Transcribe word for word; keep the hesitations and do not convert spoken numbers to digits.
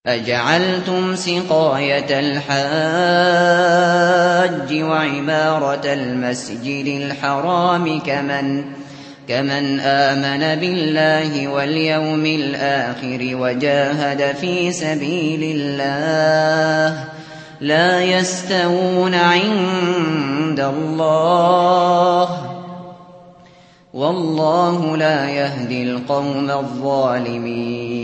أَجَعَلْتُمْ سِقَايَةَ الْحَاجِّ وَعِمَارَةَ الْمَسْجِدِ الْحَرَامِ كَمَنْ آمَنَ بِاللَّهِ وَالْيَوْمِ الْآخِرِ وَجَاهَدَ فِي سَبِيلِ اللَّهِ ۚ لَا يَسْتَوُونَ عِندَ اللَّهِ ۗ وَاللَّهُ لَا يَهْدِي الْقَوْمَ الظَّالِمِينَ